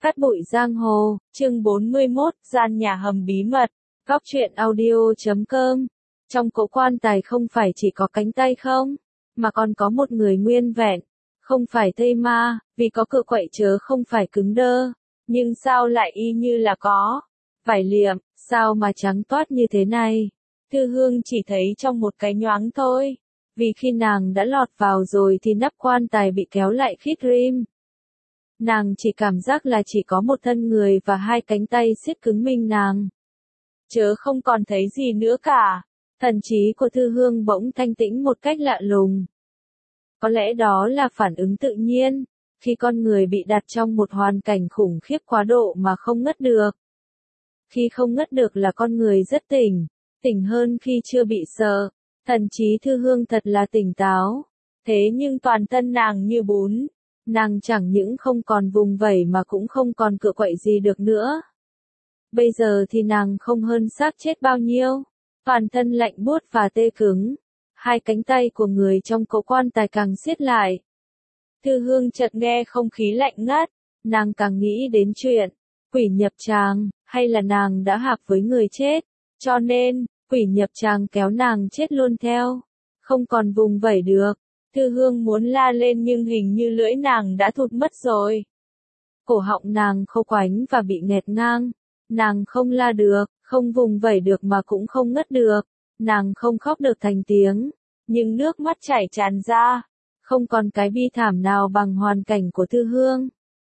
Cát bụi giang hồ, chương 41, gian nhà hầm bí mật, Góc truyện audio.com. Trong cỗ quan tài không phải chỉ có cánh tay không, mà còn có một người nguyên vẹn, không phải thây ma, vì có cự quậy chớ không phải cứng đơ, nhưng sao lại y như là có vải liệm, sao mà trắng toát như thế này. Thư Hương chỉ thấy trong một cái nhoáng thôi, vì khi nàng đã lọt vào rồi thì nắp quan tài bị kéo lại khít rim. Nàng chỉ cảm giác là chỉ có một thân người và hai cánh tay siết cứng mình nàng. Chớ không còn thấy gì nữa cả. Thần trí của Thư Hương bỗng thanh tĩnh một cách lạ lùng. Có lẽ đó là phản ứng tự nhiên, khi con người bị đặt trong một hoàn cảnh khủng khiếp quá độ mà không ngất được. Khi không ngất được là con người rất tỉnh, tỉnh hơn khi chưa bị sợ. Thần trí Thư Hương thật là tỉnh táo. Thế nhưng toàn thân nàng như bún. Nàng chẳng những không còn vùng vẩy mà cũng không còn cựa quậy gì được nữa. Bây giờ thì nàng không hơn xác chết bao nhiêu. Toàn thân lạnh buốt và tê cứng. Hai cánh tay của người trong cỗ quan tài càng siết lại. Thư Hương chợt nghe không khí lạnh ngắt. Nàng càng nghĩ đến chuyện quỷ nhập tràng, hay là nàng đã hạp với người chết. Cho nên, quỷ nhập tràng kéo nàng chết luôn theo. Không còn vùng vẩy được. Thư Hương muốn la lên nhưng hình như lưỡi nàng đã thụt mất rồi. Cổ họng nàng khô quánh và bị nghẹt ngang. Nàng không la được, không vùng vẩy được mà cũng không ngất được. Nàng không khóc được thành tiếng, nhưng nước mắt chảy tràn ra. Không còn cái bi thảm nào bằng hoàn cảnh của Thư Hương.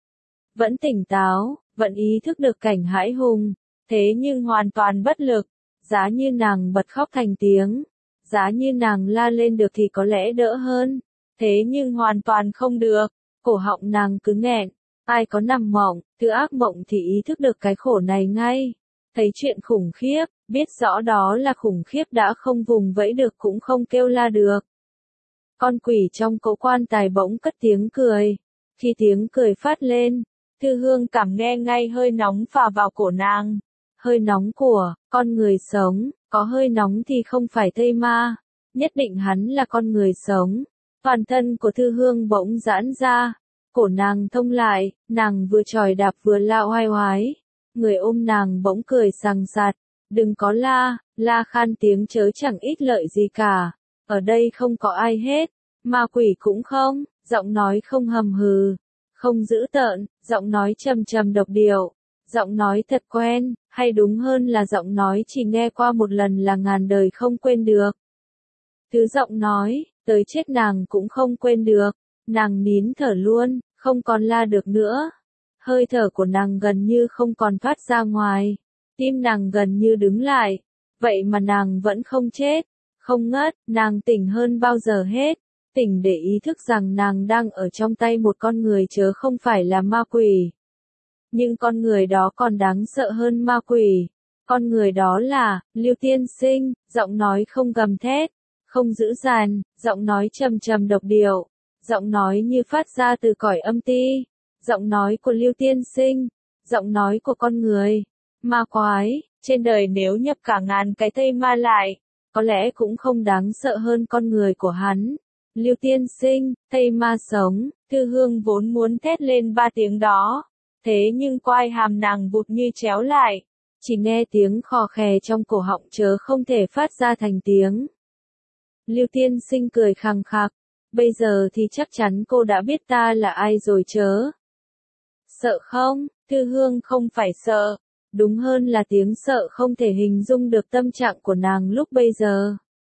Vẫn tỉnh táo, vẫn ý thức được cảnh hãi hùng, thế nhưng hoàn toàn bất lực. Giá như nàng bật khóc thành tiếng. Giá như nàng la lên được thì có lẽ đỡ hơn. Thế nhưng hoàn toàn không được. Cổ họng nàng cứ nghẹn. Ai có nằm mộng, từ ác mộng thì ý thức được cái khổ này ngay. Thấy chuyện khủng khiếp, biết rõ đó là khủng khiếp đã không vùng vẫy được cũng không kêu la được. Con quỷ trong cỗ quan tài bỗng cất tiếng cười. Khi tiếng cười phát lên, Thư Hương cảm nghe ngay hơi nóng phả vào cổ nàng. Hơi nóng của con người sống. Có hơi nóng thì không phải thây ma, nhất định hắn là con người sống. Toàn thân của Thư Hương bỗng giãn ra, cổ nàng thông lại, nàng vừa chòi đạp vừa la oai oái. Người ôm nàng bỗng cười sằng sặc, đừng có la, la khan tiếng chớ chẳng ích lợi gì cả. Ở đây không có ai hết, ma quỷ cũng không, giọng nói không hầm hừ, không dữ tợn, giọng nói trầm trầm độc điệu. Giọng nói thật quen, hay đúng hơn là giọng nói chỉ nghe qua một lần là ngàn đời không quên được. Thứ giọng nói, tới chết nàng cũng không quên được. Nàng nín thở luôn, không còn la được nữa. Hơi thở của nàng gần như không còn thoát ra ngoài. Tim nàng gần như đứng lại. Vậy mà nàng vẫn không chết, không ngất, nàng tỉnh hơn bao giờ hết. Tỉnh để ý thức rằng nàng đang ở trong tay một con người chớ không phải là ma quỷ. Nhưng con người đó còn đáng sợ hơn ma quỷ. Con người đó là Lưu Tiên Sinh, giọng nói không gầm thét, không dữ dằn, giọng nói trầm trầm độc điệu, giọng nói như phát ra từ cõi âm ti, giọng nói của Lưu Tiên Sinh, giọng nói của con người. Ma quái, trên đời nếu nhập cả ngàn cái thây ma lại, có lẽ cũng không đáng sợ hơn con người của hắn. Lưu Tiên Sinh, thây ma sống. Thư Hương vốn muốn thét lên ba tiếng đó. Thế nhưng quai hàm nàng vụt như chéo lại, chỉ nghe tiếng khò khè trong cổ họng chớ không thể phát ra thành tiếng. Lưu Tiên Sinh cười khằng khặc, bây giờ thì chắc chắn cô đã biết ta là ai rồi chớ. Sợ không? Thư Hương không phải sợ, đúng hơn là tiếng sợ không thể hình dung được tâm trạng của nàng lúc bây giờ.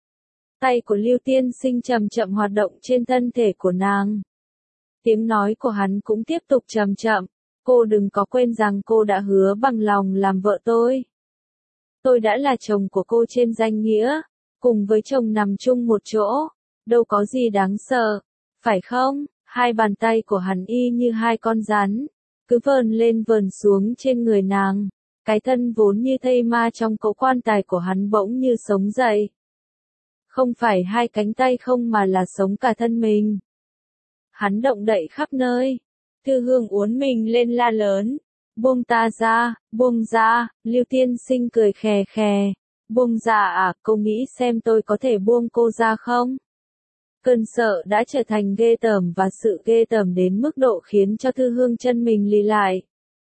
Tay của Lưu Tiên Sinh chậm chậm hoạt động trên thân thể của nàng. Tiếng nói của hắn cũng tiếp tục chậm chậm. Cô đừng có quên rằng cô đã hứa bằng lòng làm vợ tôi. Tôi đã là chồng của cô trên danh nghĩa, cùng với chồng nằm chung một chỗ, đâu có gì đáng sợ, phải không? Hai bàn tay của hắn y như hai con rắn, cứ vờn lên vờn xuống trên người nàng. Cái thân vốn như thây ma trong cỗ quan tài của hắn bỗng như sống dậy. Không phải hai cánh tay không mà là sống cả thân mình. Hắn động đậy khắp nơi. Thư Hương uốn mình lên la lớn. Buông ta ra, buông ra. Lưu Tiên Sinh cười khè khè. Buông ra à, cô nghĩ xem tôi có thể buông cô ra không? Cơn sợ đã trở thành ghê tởm và sự ghê tởm đến mức độ khiến cho Thư Hương chân mình lì lại.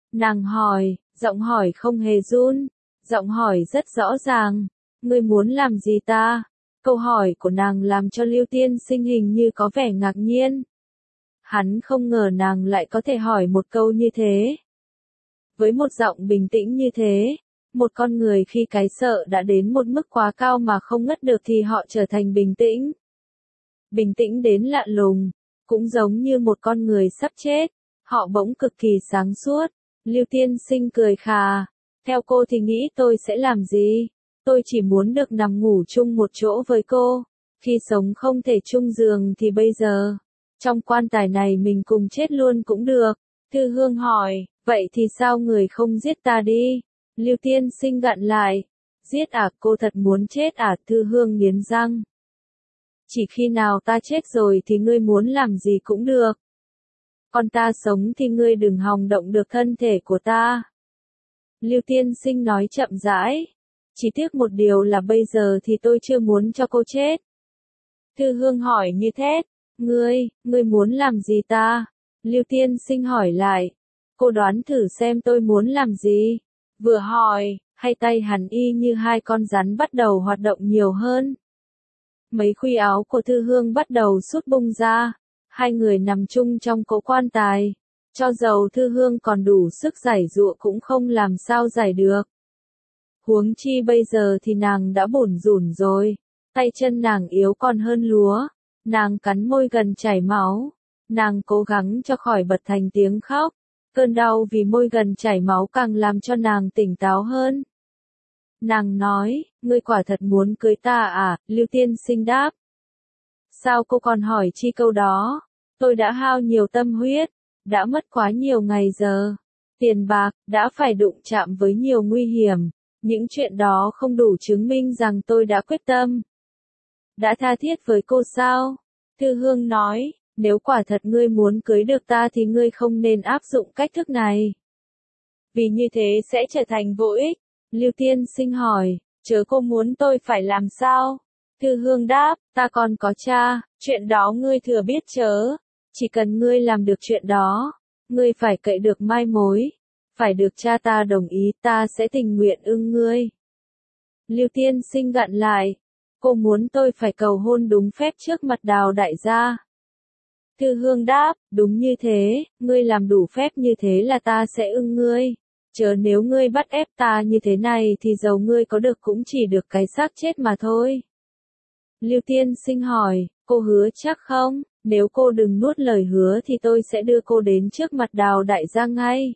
Nàng hỏi, giọng hỏi không hề run, giọng hỏi rất rõ ràng, ngươi muốn làm gì ta? Câu hỏi của nàng làm cho Lưu Tiên Sinh hình như có vẻ ngạc nhiên. Hắn không ngờ nàng lại có thể hỏi một câu như thế. Với một giọng bình tĩnh như thế, một con người khi cái sợ đã đến một mức quá cao mà không ngất được thì họ trở thành bình tĩnh. Bình tĩnh đến lạ lùng, cũng giống như một con người sắp chết, họ bỗng cực kỳ sáng suốt. Lưu Tiên Sinh cười khà, theo cô thì nghĩ tôi sẽ làm gì? Tôi chỉ muốn được nằm ngủ chung một chỗ với cô, khi sống không thể chung giường thì bây giờ, trong quan tài này mình cùng chết luôn cũng được. Thư Hương hỏi, vậy thì sao người không giết ta đi? Lưu Tiên Sinh gặn lại, giết à, cô thật muốn chết à? Thư Hương nghiến răng. Chỉ khi nào ta chết rồi thì ngươi muốn làm gì cũng được. Còn ta sống thì ngươi đừng hòng động được thân thể của ta. Lưu Tiên Sinh nói chậm rãi. Chỉ tiếc một điều là bây giờ thì tôi chưa muốn cho cô chết. Thư Hương hỏi như thét. Ngươi muốn làm gì ta? Lưu Tiên Sinh hỏi lại. Cô đoán thử xem tôi muốn làm gì. Vừa hỏi, hai tay hắn y như hai con rắn bắt đầu hoạt động nhiều hơn. Mấy khuy áo của Thư Hương bắt đầu sút bung ra. Hai người nằm chung trong cỗ quan tài. Cho dầu Thư Hương còn đủ sức giải dụa cũng không làm sao giải được. Huống chi bây giờ thì nàng đã bủn rủn rồi. Tay chân nàng yếu còn hơn lúa. Nàng cắn môi gần chảy máu. Nàng cố gắng cho khỏi bật thành tiếng khóc. Cơn đau vì môi gần chảy máu càng làm cho nàng tỉnh táo hơn. Nàng nói, ngươi quả thật muốn cưới ta à? Lưu Tiên Sinh đáp. Sao cô còn hỏi chi câu đó? Tôi đã hao nhiều tâm huyết, đã mất quá nhiều ngày giờ, tiền bạc, đã phải đụng chạm với nhiều nguy hiểm. Những chuyện đó không đủ chứng minh rằng tôi đã quyết tâm. Đã tha thiết với cô sao? Thư Hương nói, nếu quả thật ngươi muốn cưới được ta thì ngươi không nên áp dụng cách thức này. Vì như thế sẽ trở thành vô ích. Lưu Tiên Sinh hỏi, chớ cô muốn tôi phải làm sao? Thư Hương đáp, ta còn có cha, chuyện đó ngươi thừa biết chớ. Chỉ cần ngươi làm được chuyện đó, ngươi phải cậy được mai mối, phải được cha ta đồng ý, ta sẽ tình nguyện ưng ngươi. Lưu Tiên Sinh gặn lại, cô muốn tôi phải cầu hôn đúng phép trước mặt Đào đại gia. Thư Hương đáp, đúng như thế, ngươi làm đủ phép như thế là ta sẽ ưng ngươi. Chớ nếu ngươi bắt ép ta như thế này thì dầu ngươi có được cũng chỉ được cái xác chết mà thôi. Lưu Tiên Sinh hỏi, cô hứa chắc không? Nếu cô đừng nuốt lời hứa thì tôi sẽ đưa cô đến trước mặt Đào đại gia ngay.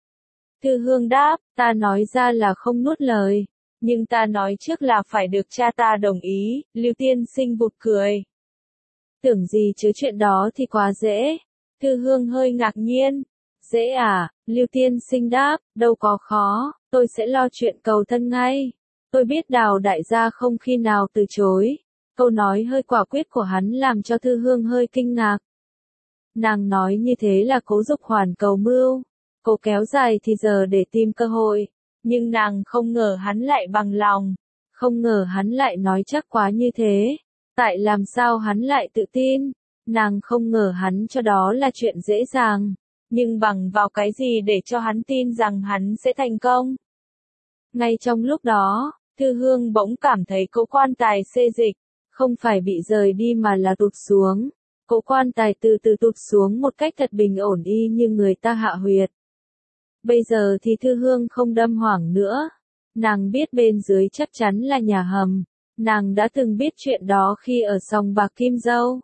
Thư Hương đáp, ta nói ra là không nuốt lời, nhưng ta nói trước là phải được cha ta đồng ý. Lưu Tiên Sinh vụt cười. Tưởng gì chứ chuyện đó thì quá dễ. Thư Hương hơi ngạc nhiên. Dễ à? Lưu Tiên Sinh đáp, đâu có khó, tôi sẽ lo chuyện cầu thân ngay. Tôi biết Đào đại gia không khi nào từ chối. Câu nói hơi quả quyết của hắn làm cho Thư Hương hơi kinh ngạc. Nàng nói như thế là cố dục hoàn cầu mưu. Cố kéo dài thì giờ để tìm cơ hội. Nhưng nàng không ngờ hắn lại bằng lòng. Không ngờ hắn lại nói chắc quá như thế. Tại làm sao hắn lại tự tin? Nàng không ngờ hắn cho đó là chuyện dễ dàng. Nhưng bằng vào cái gì để cho hắn tin rằng hắn sẽ thành công? Ngay trong lúc đó, Thư Hương bỗng cảm thấy cỗ quan tài xê dịch. Không phải bị rời đi mà là tụt xuống. Cỗ quan tài từ từ tụt xuống một cách thật bình ổn y như người ta hạ huyệt. Bây giờ thì Thư Hương không đâm hoảng nữa. Nàng biết bên dưới chắc chắn là nhà hầm. Nàng đã từng biết chuyện đó khi ở sòng bạc Kim Dâu.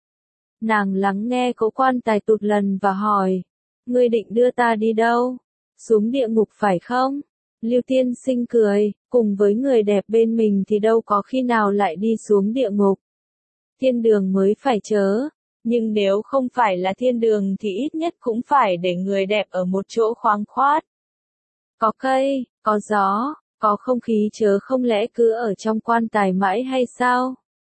Nàng lắng nghe cỗ quan tài tụt lần và hỏi. Ngươi định đưa ta đi đâu? Xuống địa ngục phải không? Lưu Tiên Sinh cười, cùng với người đẹp bên mình thì đâu có khi nào lại đi xuống địa ngục. Thiên đường mới phải chớ. Nhưng nếu không phải là thiên đường thì ít nhất cũng phải để người đẹp ở một chỗ khoáng khoát. Có cây, có gió, có không khí chớ không lẽ cứ ở trong quan tài mãi hay sao?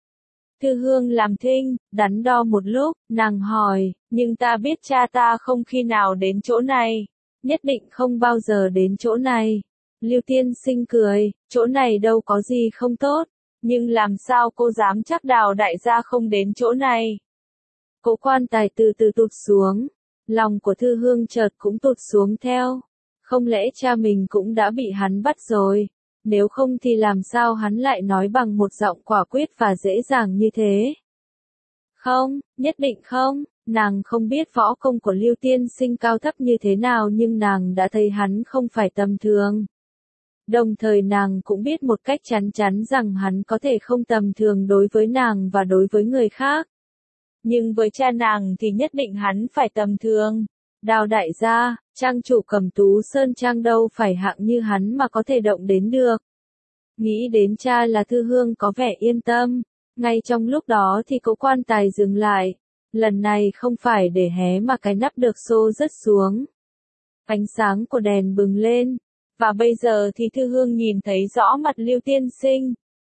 Thư Hương làm thinh, đắn đo một lúc, nàng hỏi, nhưng ta biết cha ta không khi nào đến chỗ này. Nhất định không bao giờ đến chỗ này. Lưu Tiên Sinh cười, chỗ này đâu có gì không tốt. Nhưng làm sao cô dám chắc Đào đại gia không đến chỗ này? Cỗ quan tài từ từ tụt xuống. Lòng của Thư Hương chợt cũng tụt xuống theo. Không lẽ cha mình cũng đã bị hắn bắt rồi? Nếu không thì làm sao hắn lại nói bằng một giọng quả quyết và dễ dàng như thế? Không, nhất định không. Nàng không biết võ công của Lưu Tiên Sinh cao thấp như thế nào nhưng nàng đã thấy hắn không phải tầm thường. Đồng thời nàng cũng biết một cách chắn chắn rằng hắn có thể không tầm thường đối với nàng và đối với người khác. Nhưng với cha nàng thì nhất định hắn phải tầm thường. Đào đại gia, trang chủ Cẩm Tú Sơn Trang đâu phải hạng như hắn mà có thể động đến được. Nghĩ đến cha là Thư Hương có vẻ yên tâm. Ngay trong lúc đó thì cỗ quan tài dừng lại. Lần này không phải để hé mà cái nắp được xô rớt xuống. Ánh sáng của đèn bừng lên. Và bây giờ thì Thư Hương nhìn thấy rõ mặt Lưu Tiên Sinh.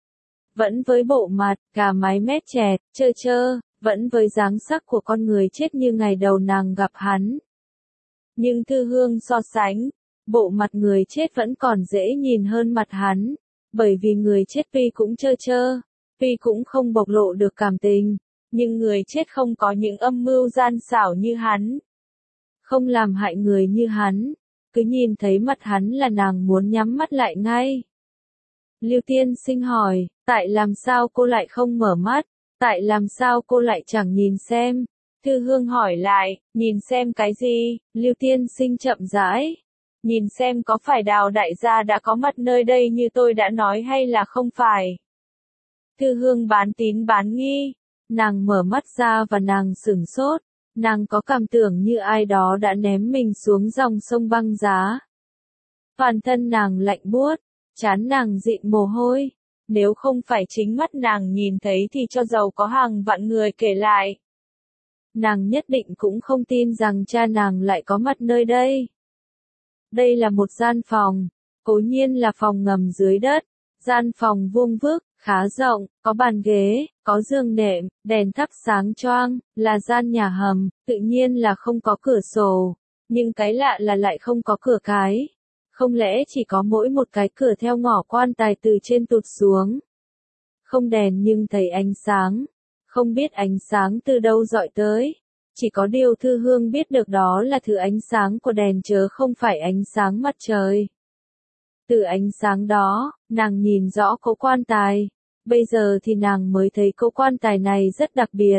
Vẫn với bộ mặt, cà mái mét chẹt, trơ trơ, vẫn với dáng sắc của con người chết như ngày đầu nàng gặp hắn. Nhưng Thư Hương so sánh, bộ mặt người chết vẫn còn dễ nhìn hơn mặt hắn, bởi vì người chết tuy cũng trơ trơ, tuy cũng không bộc lộ được cảm tình, nhưng người chết không có những âm mưu gian xảo như hắn, không làm hại người như hắn, cứ nhìn thấy mặt hắn là nàng muốn nhắm mắt lại ngay. Lưu Tiên Sinh hỏi, tại làm sao cô lại không mở mắt, tại làm sao cô lại chẳng nhìn xem? Thư Hương hỏi lại, nhìn xem cái gì? Lưu Tiên Sinh chậm rãi. Nhìn xem có phải Đào đại gia đã có mặt nơi đây như tôi đã nói hay là không phải? Thư Hương bán tín bán nghi. Nàng mở mắt ra và nàng sửng sốt. Nàng có cảm tưởng như ai đó đã ném mình xuống dòng sông băng giá. Toàn thân nàng lạnh buốt, trán nàng dịn mồ hôi. Nếu không phải chính mắt nàng nhìn thấy thì cho dầu có hàng vạn người kể lại. Nàng nhất định cũng không tin rằng cha nàng lại có mặt nơi đây. Đây là một gian phòng, cố nhiên là phòng ngầm dưới đất. Gian phòng vuông vức, khá rộng, có bàn ghế, có giường nệm, đèn thắp sáng choang, là gian nhà hầm, tự nhiên là không có cửa sổ. Nhưng cái lạ là lại không có cửa cái. Không lẽ chỉ có mỗi một cái cửa theo ngõ quan tài từ trên tụt xuống. Không đèn nhưng thấy ánh sáng. Không biết ánh sáng từ đâu dọi tới. Chỉ có điều Thư Hương biết được đó là thứ ánh sáng của đèn chớ không phải ánh sáng mặt trời. Từ ánh sáng đó, nàng nhìn rõ cỗ quan tài. Bây giờ thì nàng mới thấy cỗ quan tài này rất đặc biệt.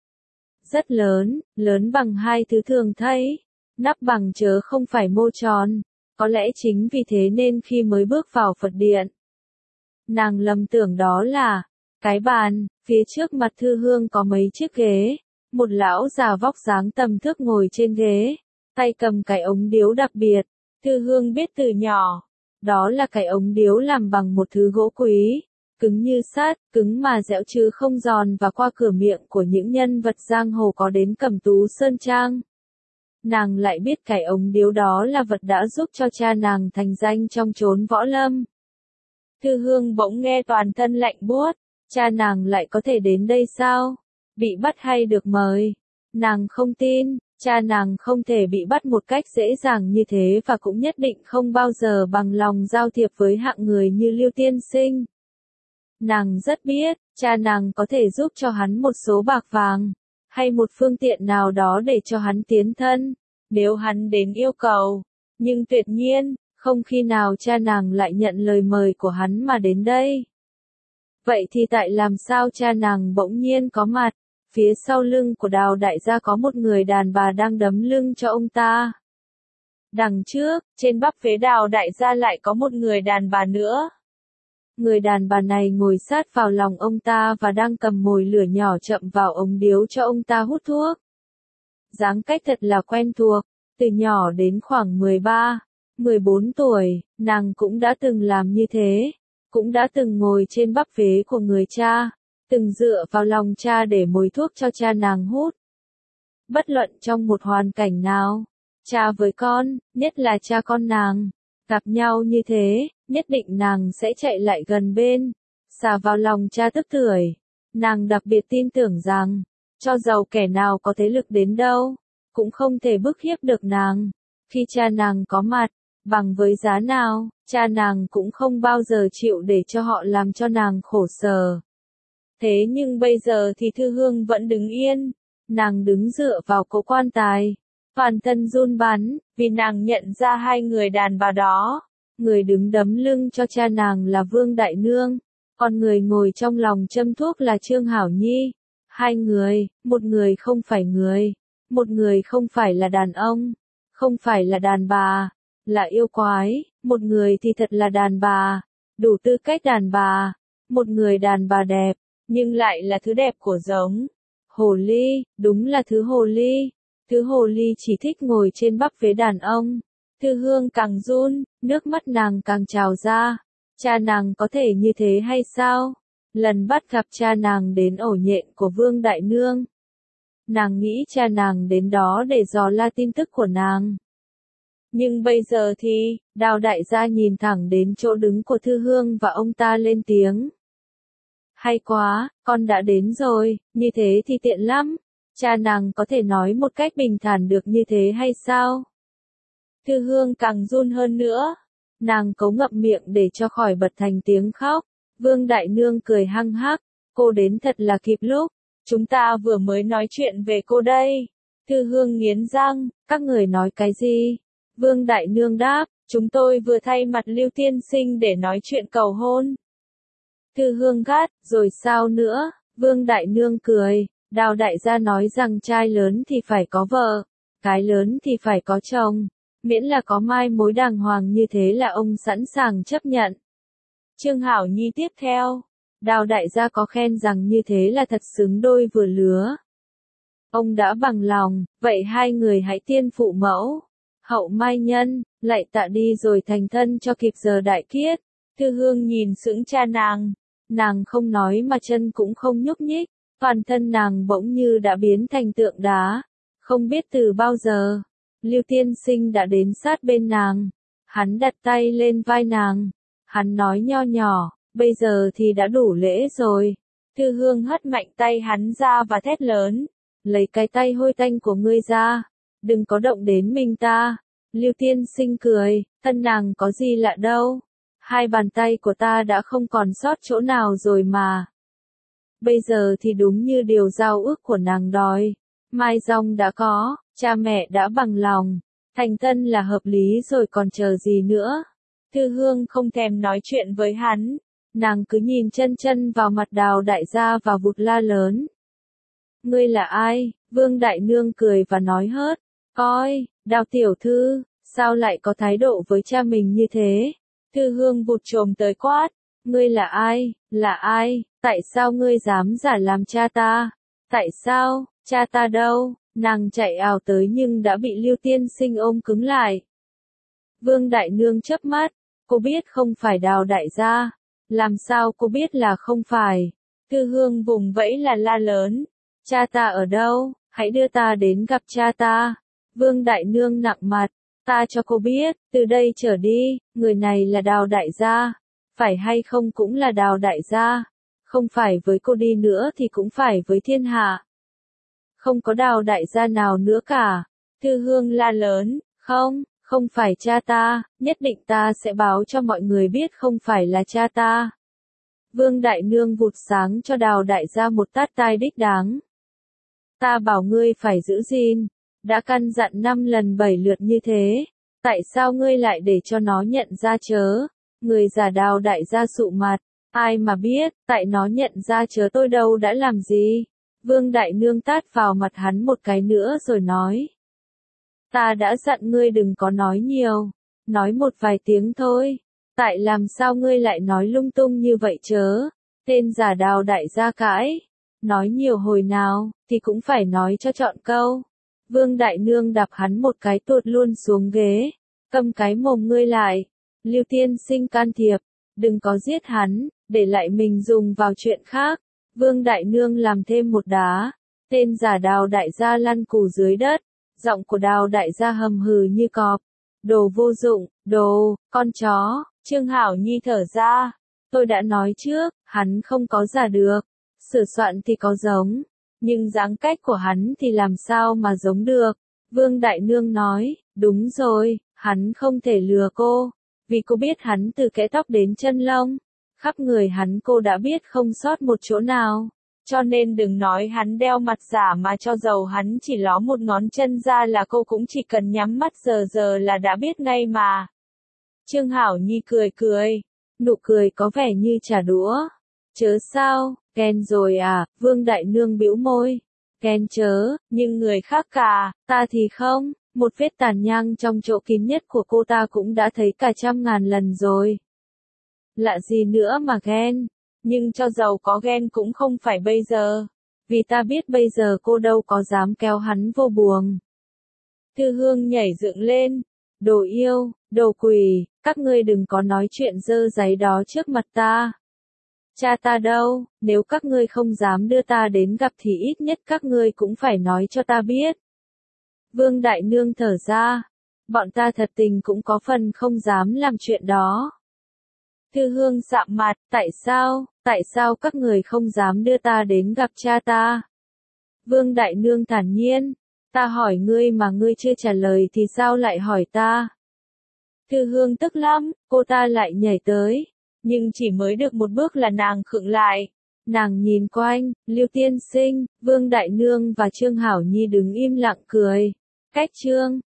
Rất lớn, lớn bằng hai thứ thường thấy. Nắp bằng chớ không phải mô tròn. Có lẽ chính vì thế nên khi mới bước vào Phật điện, nàng lầm tưởng đó là cái bàn. Phía trước mặt Thư Hương có mấy chiếc ghế. Một lão già vóc dáng tầm thước ngồi trên ghế, tay cầm cái ống điếu đặc biệt. Thư Hương biết từ nhỏ, đó là cái ống điếu làm bằng một thứ gỗ quý, cứng như sắt, cứng mà dẻo chứ không giòn và qua cửa miệng của những nhân vật giang hồ có đến Cẩm Tú Sơn Trang. Nàng lại biết cái ống điếu đó là vật đã giúp cho cha nàng thành danh trong chốn võ lâm. Thư Hương bỗng nghe toàn thân lạnh buốt, cha nàng lại có thể đến đây sao? Bị bắt hay được mời? Nàng không tin, cha nàng không thể bị bắt một cách dễ dàng như thế và cũng nhất định không bao giờ bằng lòng giao thiệp với hạng người như Lưu Tiên Sinh. Nàng rất biết, cha nàng có thể giúp cho hắn một số bạc vàng, hay một phương tiện nào đó để cho hắn tiến thân, nếu hắn đến yêu cầu. Nhưng tuyệt nhiên, không khi nào cha nàng lại nhận lời mời của hắn mà đến đây. Vậy thì tại làm sao cha nàng bỗng nhiên có mặt? Phía sau lưng của Đào đại gia có một người đàn bà đang đấm lưng cho ông ta. Đằng trước, trên bắp phế Đào đại gia lại có một người đàn bà nữa. Người đàn bà này ngồi sát vào lòng ông ta và đang cầm mồi lửa nhỏ chậm vào ống điếu cho ông ta hút thuốc. Dáng cách thật là quen thuộc, từ nhỏ đến khoảng 13, 14 tuổi, nàng cũng đã từng làm như thế, cũng đã từng ngồi trên bắp phế của người cha. Từng dựa vào lòng cha để mồi thuốc cho cha nàng hút. Bất luận trong một hoàn cảnh nào, cha với con, nhất là cha con nàng, gặp nhau như thế, nhất định nàng sẽ chạy lại gần bên, xà vào lòng cha tức tưởi. Nàng đặc biệt tin tưởng rằng, cho dầu kẻ nào có thế lực đến đâu, cũng không thể bức hiếp được nàng. Khi cha nàng có mặt, bằng với giá nào, cha nàng cũng không bao giờ chịu để cho họ làm cho nàng khổ sở. Thế nhưng bây giờ thì Thư Hương vẫn đứng yên, nàng đứng dựa vào cỗ quan tài, Toàn thân run bắn, vì nàng nhận ra hai người đàn bà đó. Người đứng đấm lưng cho cha nàng là Vương Đại Nương, còn người ngồi trong lòng châm thuốc là Trương Hảo Nhi. Hai người, một người không phải người, một người không phải là đàn ông, không phải là đàn bà, là yêu quái, một người thì thật là đàn bà, đủ tư cách đàn bà, một người đàn bà đẹp, nhưng lại là thứ đẹp của giống. Hồ ly, đúng là thứ hồ ly. Thứ hồ ly chỉ thích ngồi trên bắp vế đàn ông. Thư Hương càng run, nước mắt nàng càng trào ra. Cha nàng có thể như thế hay sao? Lần bắt gặp cha nàng đến ổ nhện của Vương Đại Nương. Nàng nghĩ cha nàng đến đó để dò la tin tức của nàng. Nhưng bây giờ thì, Đào đại gia nhìn thẳng đến chỗ đứng của Thư Hương và ông ta lên tiếng. Hay quá, con đã đến rồi, như thế thì tiện lắm. Cha nàng có thể nói một cách bình thản được như thế hay sao? Thư Hương càng run hơn nữa. Nàng cố ngậm miệng để cho khỏi bật thành tiếng khóc. Vương Đại Nương cười hăng hắc. Cô đến thật là kịp lúc. Chúng ta vừa mới nói chuyện về cô đây. Thư Hương nghiến răng, các người nói cái gì? Vương Đại Nương đáp, chúng tôi vừa thay mặt Lưu Tiên Sinh để nói chuyện cầu hôn. Thư Hương gắt, rồi sao nữa? Vương Đại Nương cười. Đào đại gia nói rằng trai lớn thì phải có vợ, cái lớn thì phải có chồng, miễn là có mai mối đàng hoàng như thế là ông sẵn sàng chấp nhận. Trương Hảo Nhi tiếp theo, Đào đại gia có khen rằng như thế là thật xứng đôi vừa lứa. Ông đã bằng lòng, vậy hai người hãy tiên phụ mẫu, hậu mai nhân, lại tạ đi rồi thành thân cho kịp giờ đại kiết. Thư Hương nhìn sững cha nàng không nói mà chân cũng không nhúc nhích. Toàn thân nàng bỗng như đã biến thành tượng đá. Không biết từ bao giờ, Lưu Tiên Sinh đã đến sát bên nàng. Hắn đặt tay lên vai nàng. Hắn nói nho nhỏ, bây giờ thì đã đủ lễ rồi. Thư Hương hất mạnh tay hắn ra và thét lớn. Lấy cái tay hôi tanh của ngươi ra. Đừng có động đến mình ta. Lưu Tiên Sinh cười, thân nàng có gì lạ đâu. Hai bàn tay của ta đã không còn sót chỗ nào rồi mà. Bây giờ thì đúng như điều giao ước của nàng đòi. Mai rong đã có, cha mẹ đã bằng lòng. Thành thân là hợp lý rồi còn chờ gì nữa. Thư Hương không thèm nói chuyện với hắn. Nàng cứ nhìn chân chân vào mặt Đào đại gia và vụt la lớn. Ngươi là ai? Vương Đại Nương cười và nói hớt. Coi, Đào tiểu thư, sao lại có thái độ với cha mình như thế? Thư Hương vụt chồm tới quát. Ngươi là ai? Là ai? Tại sao ngươi dám giả làm cha ta? Tại sao? Cha ta đâu? Nàng chạy ào tới nhưng đã bị Lưu Tiên Sinh ôm cứng lại. Vương Đại Nương chớp mắt. Cô biết không phải Đào đại gia. Làm sao cô biết là không phải? Thư Hương vùng vẫy là la lớn. Cha ta ở đâu? Hãy đưa ta đến gặp cha ta. Vương Đại Nương nặng mặt. Ta cho cô biết, từ đây trở đi, người này là Đào đại gia. Phải hay không cũng là Đào đại gia. Không phải với cô đi nữa thì cũng phải với thiên hạ. Không có Đào đại gia nào nữa cả. Thư Hương la lớn, không phải cha ta, nhất định ta sẽ báo cho mọi người biết không phải là cha ta. Vương Đại Nương vụt sáng cho Đào đại gia một tát tai đích đáng. Ta bảo ngươi phải giữ gìn, đã căn dặn 5 lần 7 lượt như thế, tại sao ngươi lại để cho nó nhận ra chớ? Người già Đào đại gia sụ mặt, ai mà biết, tại nó nhận ra chớ tôi đâu đã làm gì. Vương Đại Nương tát vào mặt hắn một cái nữa rồi nói. Ta đã dặn ngươi đừng có nói nhiều, nói một vài tiếng thôi, tại làm sao ngươi lại nói lung tung như vậy chớ? Tên giả Đào đại gia cãi, nói nhiều hồi nào, thì cũng phải nói cho trọn câu. Vương Đại Nương đạp hắn một cái tuột luôn xuống ghế, câm cái mồm ngươi lại. Lưu Tiên Sinh can thiệp, đừng có giết hắn, để lại mình dùng vào chuyện khác. Vương Đại Nương làm thêm một đá, tên giả Đào đại gia lăn cù dưới đất, giọng của Đào đại gia hầm hừ như cọp. Đồ vô dụng, đồ, con chó. Trương Hảo Nhi thở ra, tôi đã nói trước, hắn không có giả được, sửa soạn thì có giống, nhưng dáng cách của hắn thì làm sao mà giống được. Vương Đại Nương nói, đúng rồi, hắn không thể lừa cô, vì cô biết hắn từ kẽ tóc đến chân lông, khắp người hắn cô đã biết không sót một chỗ nào. Cho nên đừng nói hắn đeo mặt giả mà cho dầu hắn chỉ ló một ngón chân ra là cô cũng chỉ cần nhắm mắt giờ là đã biết ngay mà. Trương Hảo Nhi cười cười, nụ cười có vẻ như trả đũa. Chớ sao, ghen rồi à, Vương Đại Nương bĩu môi. Ghen chớ, nhưng người khác cả, ta thì không, một vết tàn nhang trong chỗ kín nhất của cô ta cũng đã thấy cả 100.000 lần rồi. Lạ gì nữa mà ghen, nhưng cho dầu có ghen cũng không phải bây giờ, vì ta biết bây giờ cô đâu có dám kéo hắn vô buồng. Thư Hương nhảy dựng lên, đồ yêu, đồ quỷ, các ngươi đừng có nói chuyện dơ dáy đó trước mặt ta. Cha ta đâu, nếu các ngươi không dám đưa ta đến gặp thì ít nhất các ngươi cũng phải nói cho ta biết. Vương Đại Nương thở ra, bọn ta thật tình cũng có phần không dám làm chuyện đó. Thư Hương sạm mặt, tại sao các người không dám đưa ta đến gặp cha ta? Vương Đại Nương thản nhiên, ta hỏi ngươi mà ngươi chưa trả lời thì sao lại hỏi ta? Thư Hương tức lắm, cô ta lại nhảy tới, nhưng chỉ mới được một bước là nàng khựng lại. Nàng nhìn quanh, Lưu Tiên Sinh, Vương Đại Nương và Trương Hảo Nhi đứng im lặng cười. Cách Trương